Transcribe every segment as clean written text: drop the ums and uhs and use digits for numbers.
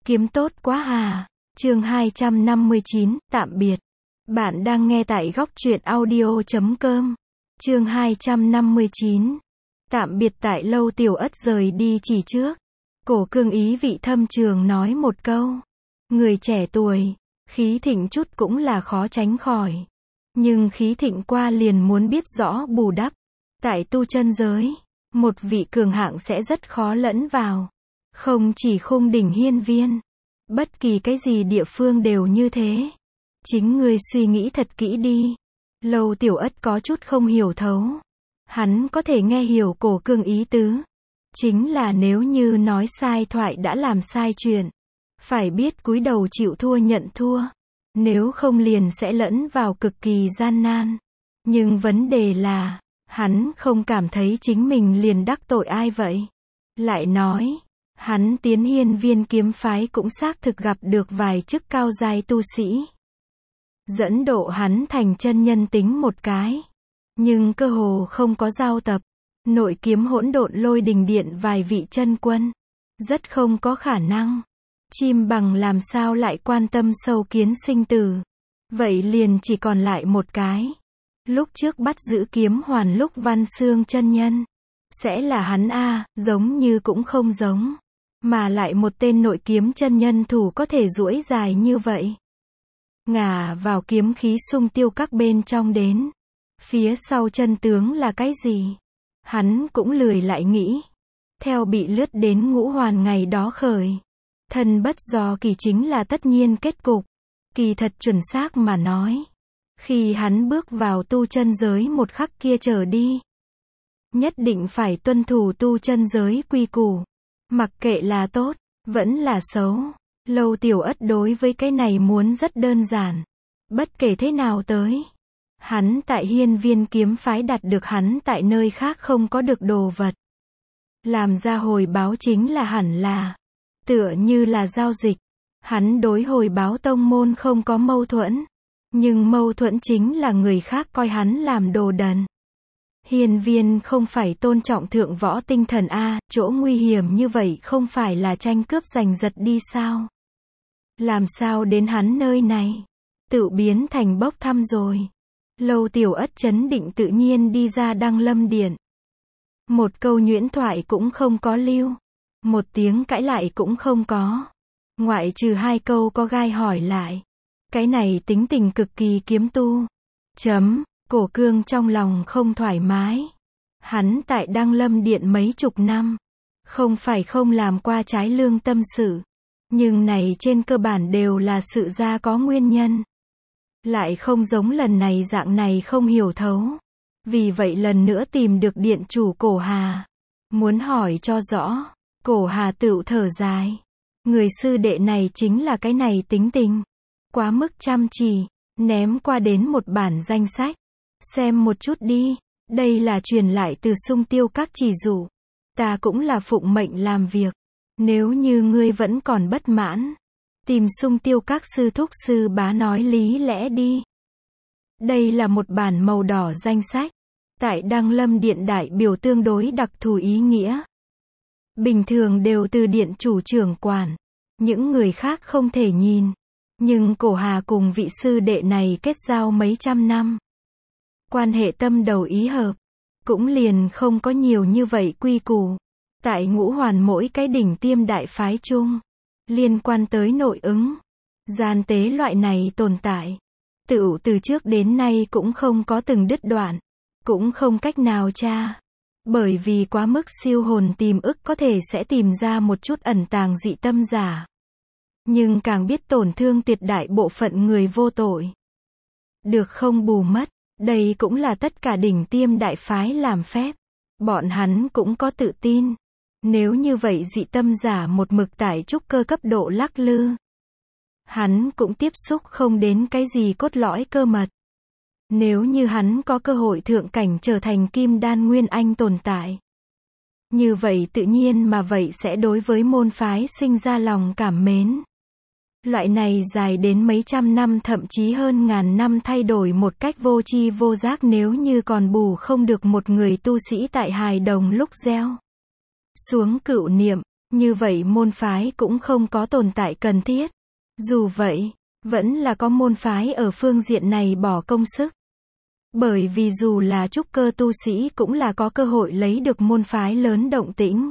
Kiếm tốt quá à. Chương 259, tạm biệt. Bạn đang nghe tại góc truyện audio.com. Chương 259. Tạm biệt. Tại Lâu Tiểu Ất rời đi chỉ trước, Cổ Cương ý vị thâm trường nói một câu. Người trẻ tuổi, khí thịnh chút cũng là khó tránh khỏi. Nhưng khí thịnh qua liền muốn biết rõ bù đắp. Tại tu chân giới, một vị cường hạng sẽ rất khó lẫn vào. Không chỉ khung đỉnh hiên viên, bất kỳ cái gì địa phương đều như thế. Chính ngươi suy nghĩ thật kỹ đi. Lâu Tiểu Ất có chút không hiểu thấu. Hắn có thể nghe hiểu Cổ Cương ý tứ. Chính là nếu như nói sai thoại đã làm sai chuyện, phải biết cúi đầu chịu thua nhận thua. Nếu không liền sẽ lẫn vào cực kỳ gian nan. Nhưng vấn đề là, hắn không cảm thấy chính mình liền đắc tội ai vậy. Lại nói, hắn tiến hiên viên kiếm phái cũng xác thực gặp được vài chức cao giai tu sĩ. Dẫn độ hắn thành chân nhân tính một cái. Nhưng cơ hồ không có giao tập. Nội kiếm hỗn độn lôi đình điện vài vị chân quân. Rất không có khả năng. Chim bằng làm sao lại quan tâm sâu kiến sinh tử. Vậy liền chỉ còn lại một cái. Lúc trước bắt giữ kiếm hoàn lúc Văn Xương chân nhân. Sẽ là hắn a, giống như cũng không giống. Mà lại một tên nội kiếm chân nhân thủ có thể duỗi dài như vậy. Ngả vào kiếm khí xung tiêu các bên trong đến. Phía sau chân tướng là cái gì? Hắn cũng lười lại nghĩ. Theo bị lướt đến ngũ hoàn ngày đó khởi. Thân bất do kỳ chính là tất nhiên kết cục. Kỳ thật chuẩn xác mà nói. Khi hắn bước vào tu chân giới một khắc kia trở đi. Nhất định phải tuân thủ tu chân giới quy củ. Mặc kệ là tốt, vẫn là xấu. Lâu Tiểu Ất đối với cái này muốn rất đơn giản. Bất kể thế nào tới. Hắn tại hiên viên kiếm phái đạt được hắn tại nơi khác không có được đồ vật. Làm ra hồi báo chính là hẳn là. Tựa như là giao dịch. Hắn đối hồi báo tông môn không có mâu thuẫn. Nhưng mâu thuẫn chính là người khác coi hắn làm đồ đần. Hiên viên không phải tôn trọng thượng võ tinh thần a, chỗ nguy hiểm như vậy không phải là tranh cướp giành giật đi sao? Làm sao đến hắn nơi này? Tự biến thành bốc thăm rồi. Lâu Tiểu Ất chấn định tự nhiên đi ra Đăng Lâm Điện. Một câu nhuyễn thoại cũng không có lưu. Một tiếng cãi lại cũng không có. Ngoại trừ hai câu có gai hỏi lại. Cái này tính tình cực kỳ kiếm tu. Cổ Cương trong lòng không thoải mái. Hắn tại Đăng Lâm Điện mấy chục năm. Không phải không làm qua trái lương tâm sự. Nhưng này trên cơ bản đều là sự ra có nguyên nhân. Lại không giống lần này dạng này không hiểu thấu. Vì vậy lần nữa tìm được điện chủ Cổ Hà. Muốn hỏi cho rõ. Cổ Hà tựu thở dài. Người sư đệ này chính là cái này tính tình. Quá mức chăm chỉ. Ném qua đến một bản danh sách. Xem một chút đi. Đây là truyền lại từ Xung Tiêu Các chỉ dụ. Ta cũng là phụng mệnh làm việc. Nếu như ngươi vẫn còn bất mãn. Tìm Xung Tiêu Các sư thúc sư bá nói lý lẽ đi. Đây là một bản màu đỏ danh sách. Tại Đăng Lâm Điện đại biểu tương đối đặc thù ý nghĩa. Bình thường đều từ điện chủ trưởng quản. Những người khác không thể nhìn. Nhưng Cổ Hà cùng vị sư đệ này kết giao mấy trăm năm. Quan hệ tâm đầu ý hợp. Cũng liền không có nhiều như vậy quy củ. Tại ngũ hoàn mỗi cái đỉnh tiêm đại phái chung. Liên quan tới nội ứng. Gian tế loại này tồn tại. Từ trước đến nay cũng không có từng đứt đoạn. Cũng không cách nào tra. Bởi vì quá mức siêu hồn tìm ức có thể sẽ tìm ra một chút ẩn tàng dị tâm giả. Nhưng càng biết tổn thương tuyệt đại bộ phận người vô tội. Được không bù mất. Đây cũng là tất cả đỉnh tiêm đại phái làm phép. Bọn hắn cũng có tự tin. Nếu như vậy dị tâm giả một mực tại trúc cơ cấp độ lắc lư. Hắn cũng tiếp xúc không đến cái gì cốt lõi cơ mật. Nếu như hắn có cơ hội thượng cảnh trở thành kim đan nguyên anh tồn tại. Như vậy tự nhiên mà vậy sẽ đối với môn phái sinh ra lòng cảm mến. Loại này dài đến mấy trăm năm thậm chí hơn ngàn năm thay đổi một cách vô tri vô giác nếu như còn bù không được một người tu sĩ tại hài đồng lúc gieo xuống cựu niệm. Như vậy môn phái cũng không có tồn tại cần thiết. Dù vậy, vẫn là có môn phái ở phương diện này bỏ công sức. Bởi vì dù là trúc cơ tu sĩ cũng là có cơ hội lấy được môn phái lớn động tĩnh.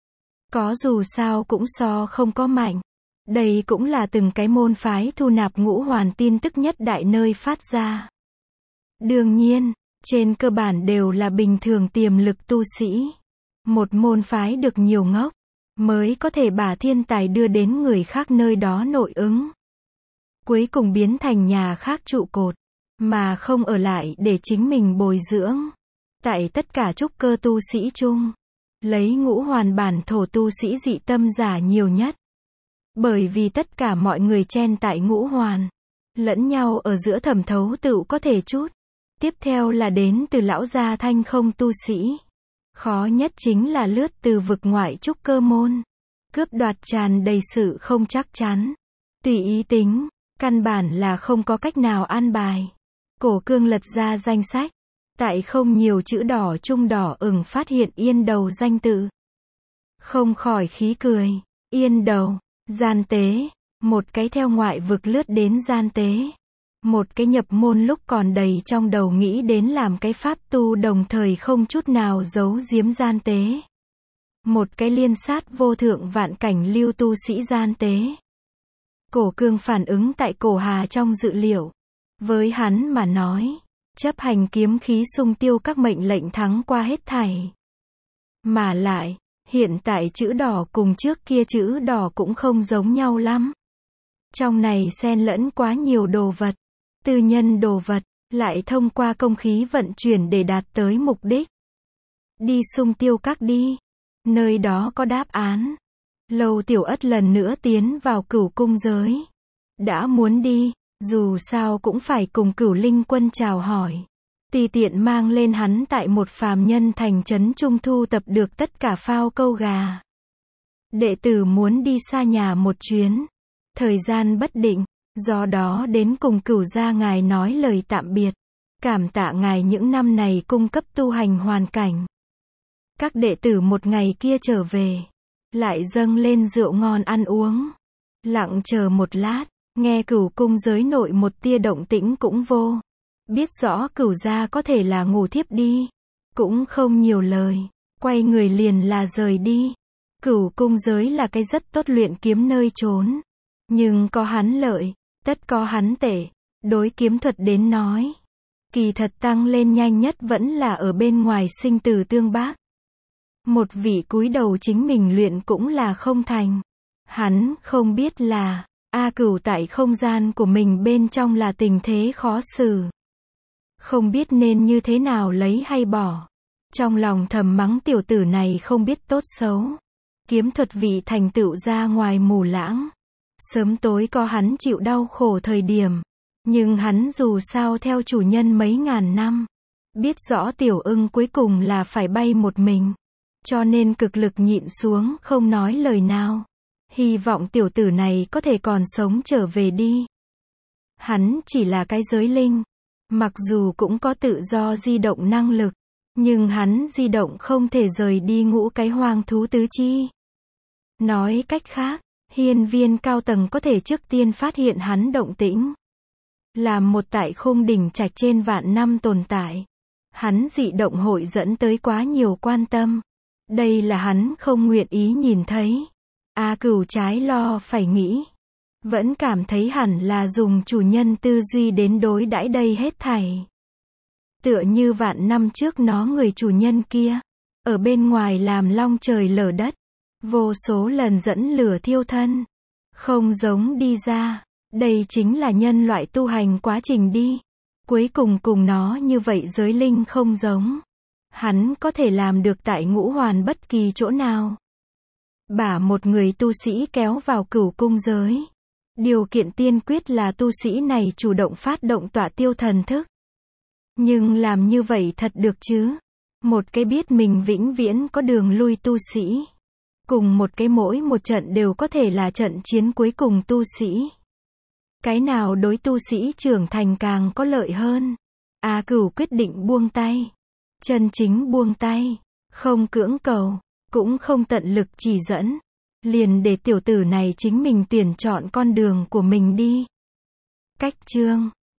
Có dù sao cũng so không có mạnh. Đây cũng là từng cái môn phái thu nạp ngũ hoàn tin tức nhất đại nơi phát ra. Đương nhiên, trên cơ bản đều là bình thường tiềm lực tu sĩ. Một môn phái được nhiều ngốc, mới có thể把thiên tài đưa đến người khác nơi đó nội ứng. Cuối cùng biến thành nhà khác trụ cột, mà không ở lại để chính mình bồi dưỡng. Tại tất cả trúc cơ tu sĩ chung, lấy ngũ hoàn bản thổ tu sĩ dị tâm giả nhiều nhất. Bởi vì tất cả mọi người chen tại ngũ hoàn, lẫn nhau ở giữa thẩm thấu tựu có thể chút. Tiếp theo là đến từ lão gia thanh không tu sĩ. Khó nhất chính là lướt từ vực ngoại trúc cơ môn. Cướp đoạt tràn đầy sự không chắc chắn. Tùy ý tính, căn bản là không có cách nào an bài. Cổ Cương lật ra danh sách. Tại không nhiều chữ đỏ trung đỏ ửng phát hiện Yên Đầu danh tự. Không khỏi khí cười. Yên Đầu, gian tế, một cái theo ngoại vực lướt đến gian tế. Một cái nhập môn lúc còn đầy trong đầu nghĩ đến làm cái pháp tu đồng thời không chút nào giấu giếm gian tế. Một cái liên sát vô thượng vạn cảnh lưu tu sĩ gian tế. Cổ Cương phản ứng tại Cổ Hà trong dự liệu. Với hắn mà nói, chấp hành kiếm khí xung tiêu các mệnh lệnh thắng qua hết thảy. Mà lại, hiện tại chữ đỏ cùng trước kia chữ đỏ cũng không giống nhau lắm. Trong này xen lẫn quá nhiều đồ vật. Tư nhân đồ vật, lại thông qua công khí vận chuyển để đạt tới mục đích. Đi xung tiêu các đi. Nơi đó có đáp án. Lâu Tiểu Ất lần nữa tiến vào Cửu cung giới. Đã muốn đi, dù sao cũng phải cùng Cửu Linh Quân chào hỏi. Tùy tiện mang lên hắn tại một phàm nhân thành trấn trung thu tập được tất cả phao câu gà. Đệ tử muốn đi xa nhà một chuyến. Thời gian bất định. Do đó đến cùng Cửu gia ngài nói lời tạm biệt. Cảm tạ ngài những năm này cung cấp tu hành hoàn cảnh. Các đệ tử một ngày kia trở về. Lại dâng lên rượu ngon ăn uống. Lặng chờ một lát. Nghe Cửu cung giới nội một tia động tĩnh cũng vô. Biết rõ Cửu gia có thể là ngủ thiếp đi. Cũng không nhiều lời. Quay người liền là rời đi. Cửu cung giới là cái rất tốt luyện kiếm nơi trốn. Nhưng có hắn lợi. Tất có hắn tệ. Đối kiếm thuật đến nói. Kỳ thật tăng lên nhanh nhất vẫn là ở bên ngoài sinh tử tương bác. Một vị cúi đầu chính mình luyện cũng là không thành. Hắn không biết là, A Cửu tại không gian của mình bên trong là tình thế khó xử. Không biết nên như thế nào lấy hay bỏ. Trong lòng thầm mắng tiểu tử này không biết tốt xấu. Kiếm thuật vị thành tựu ra ngoài mù lãng. Sớm tối có hắn chịu đau khổ thời điểm. Nhưng hắn dù sao theo chủ nhân mấy ngàn năm. Biết rõ tiểu ưng cuối cùng là phải bay một mình. Cho nên cực lực nhịn xuống không nói lời nào. Hy vọng tiểu tử này có thể còn sống trở về đi. Hắn chỉ là cái giới linh. Mặc dù cũng có tự do di động năng lực. Nhưng hắn di động không thể rời đi ngũ cái hoang thú tứ chi. Nói cách khác. Hiên viên cao tầng có thể trước tiên phát hiện hắn động tĩnh. Làm một tại khung đỉnh trạch trên vạn năm tồn tại. Hắn dị động hội dẫn tới quá nhiều quan tâm. Đây là hắn không nguyện ý nhìn thấy. A Cửu trái lo phải nghĩ. Vẫn cảm thấy hẳn là dùng chủ nhân tư duy đến đối đãi đây hết thảy. Tựa như vạn năm trước nó người chủ nhân kia. Ở bên ngoài làm long trời lở đất. Vô số lần dẫn lửa thiêu thân. Không giống đi ra. Đây chính là nhân loại tu hành quá trình đi. Cuối cùng cùng nó như vậy giới linh không giống. Hắn có thể làm được tại ngũ hoàn bất kỳ chỗ nào. Bả một người tu sĩ kéo vào Cửu cung giới. Điều kiện tiên quyết là tu sĩ này chủ động phát động tọa tiêu thần thức. Nhưng làm như vậy thật được chứ? Một cái biết mình vĩnh viễn có đường lui tu sĩ. Cùng một cái mỗi một trận đều có thể là trận chiến cuối cùng tu sĩ. Cái nào đối tu sĩ trưởng thành càng có lợi hơn? A Cửu quyết định buông tay. Chân chính buông tay. Không cưỡng cầu. Cũng không tận lực chỉ dẫn. Liền để tiểu tử này chính mình tuyển chọn con đường của mình đi. Cách chương